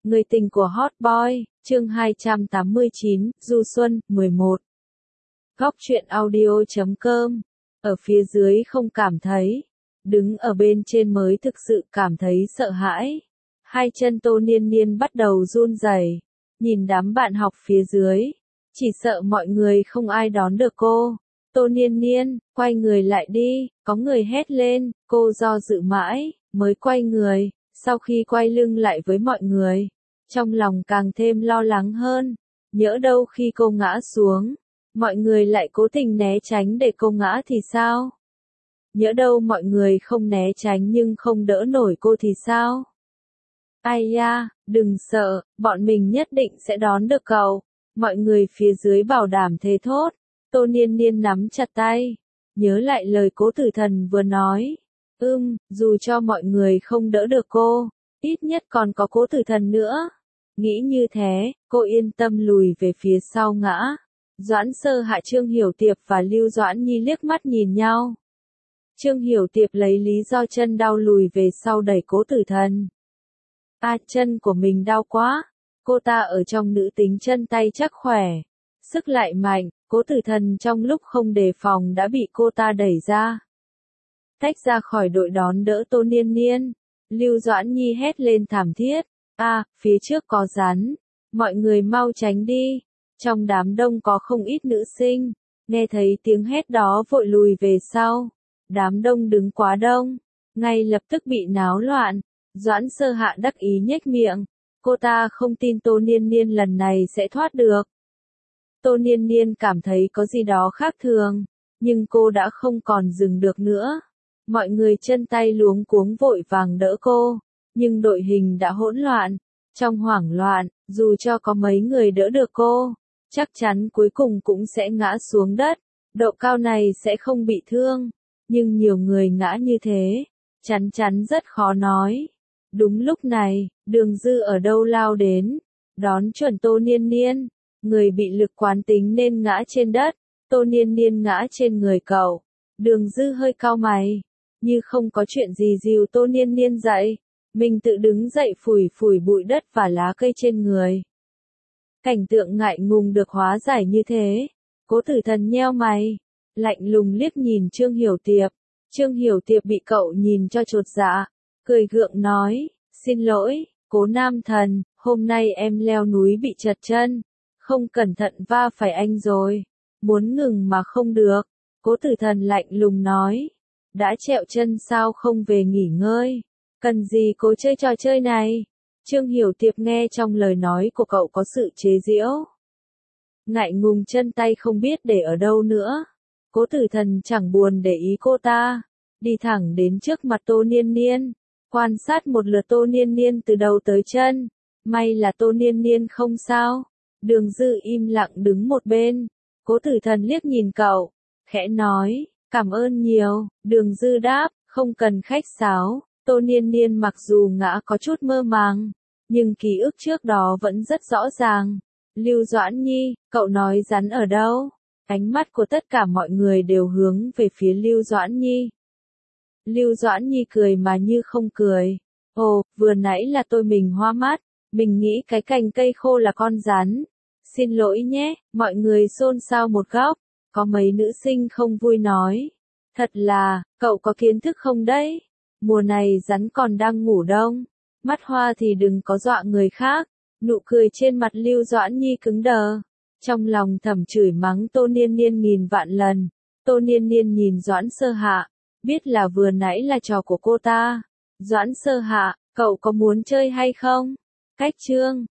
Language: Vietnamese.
Người tình của Hot Boy, chương 289, Du Xuân, 11. Góc truyện audio.com. Ở phía dưới không cảm thấy, đứng ở bên trên mới thực sự cảm thấy sợ hãi. Hai chân Tô Niên Niên bắt đầu run rẩy, nhìn đám bạn học phía dưới, chỉ sợ mọi người không ai đón được cô. Tô Niên Niên, quay người lại đi, có người hét lên, cô do dự mãi, mới quay người, sau khi quay lưng lại với mọi người, trong lòng càng thêm lo lắng hơn, nhỡ đâu khi cô ngã xuống, mọi người lại cố tình né tránh để cô ngã thì sao? Nhỡ đâu mọi người không né tránh nhưng không đỡ nổi cô thì sao? Ai da, đừng sợ, bọn mình nhất định sẽ đón được cậu. Mọi người phía dưới bảo đảm thế thốt. Tô Niên Niên nắm chặt tay, nhớ lại lời Cố Tử Thần vừa nói. Dù cho mọi người không đỡ được cô, ít nhất còn có Cố Tử Thần nữa. Nghĩ như thế, cô yên tâm lùi về phía sau ngã. Doãn Sơ Hạ, Trương Hiểu Tiệp và Lưu Doãn Nhi liếc mắt nhìn nhau. Trương Hiểu Tiệp lấy lý do chân đau lùi về sau đẩy Cố Tử Thần. Chân của mình đau quá. Cô ta ở trong nữ tính chân tay chắc khỏe, sức lại mạnh, Cố Tử Thần trong lúc không đề phòng đã bị cô ta đẩy ra. Tách ra khỏi đội đón đỡ Tô Niên Niên, Lưu Doãn Nhi hét lên thảm thiết. Phía trước có rắn, mọi người mau tránh đi. Trong đám đông có không ít nữ sinh, nghe thấy tiếng hét đó vội lùi về sau. Đám đông đứng quá đông, ngay lập tức bị náo loạn. Doãn Sơ Hạ đắc ý nhếch miệng, cô ta không tin Tô Niên Niên lần này sẽ thoát được. Tô Niên Niên cảm thấy có gì đó khác thường, nhưng cô đã không còn dừng được nữa. Mọi người chân tay luống cuống vội vàng đỡ cô, nhưng đội hình đã hỗn loạn. Trong hoảng loạn, dù cho có mấy người đỡ được cô, chắc chắn cuối cùng cũng sẽ ngã xuống đất. Độ cao này sẽ không bị thương, nhưng nhiều người ngã như thế, chắn chắn rất khó nói. Đúng lúc này, Đường Dư ở đâu lao đến, đón chuẩn Tô Niên Niên. Người bị lực quán tính nên ngã trên đất, Tô Niên Niên ngã trên người cậu. Đường Dư hơi cau mày, như không có chuyện gì dìu Tô Niên Niên dậy. Mình tự đứng dậy phủi phủi bụi đất và lá cây trên người. Cảnh tượng ngại ngùng được hóa giải như thế. Cố Tử Thần nheo mày, lạnh lùng liếc nhìn Trương Hiểu Tiệp. Trương Hiểu Tiệp bị cậu nhìn cho chột dạ, cười gượng nói, xin lỗi, Cố Nam Thần, hôm nay em leo núi bị trật chân, không cẩn thận va phải anh rồi, muốn ngừng mà không được. Cố Tử Thần lạnh lùng nói, đã trẹo chân sao không về nghỉ ngơi, cần gì cố chơi trò chơi này. Trương Hiểu Tiệp nghe trong lời nói của cậu có sự chế giễu, ngại ngùng chân tay không biết để ở đâu nữa. Cố Tử Thần chẳng buồn để ý cô ta, đi thẳng đến trước mặt Tô Niên Niên, quan sát một lượt Tô Niên Niên từ đầu tới chân. May là Tô Niên Niên không sao. Đường Dư im lặng đứng một bên. Cố Tử Thần liếc nhìn cậu, khẽ nói, cảm ơn nhiều. Đường Dư đáp, không cần khách sáo. Tô Niên Niên mặc dù ngã có chút mơ màng, nhưng ký ức trước đó vẫn rất rõ ràng. Lưu Doãn Nhi, cậu nói rắn ở đâu? Ánh mắt của tất cả mọi người đều hướng về phía Lưu Doãn Nhi. Lưu Doãn Nhi cười mà như không cười. Vừa nãy là tôi mình hoa mắt, mình nghĩ cái cành cây khô là con rắn. Xin lỗi nhé, mọi người xôn xao một góc, có mấy nữ sinh không vui nói. Thật là, cậu có kiến thức không đấy? Mùa này rắn còn đang ngủ đông, mắt hoa thì đừng có dọa người khác. Nụ cười trên mặt Lưu Doãn Nhi cứng đờ, trong lòng thầm chửi mắng Tô Niên Niên nghìn vạn lần. Tô Niên Niên nhìn Doãn Sơ Hạ, biết là vừa nãy là trò của cô ta. Doãn Sơ Hạ, cậu có muốn chơi hay không? Cách chương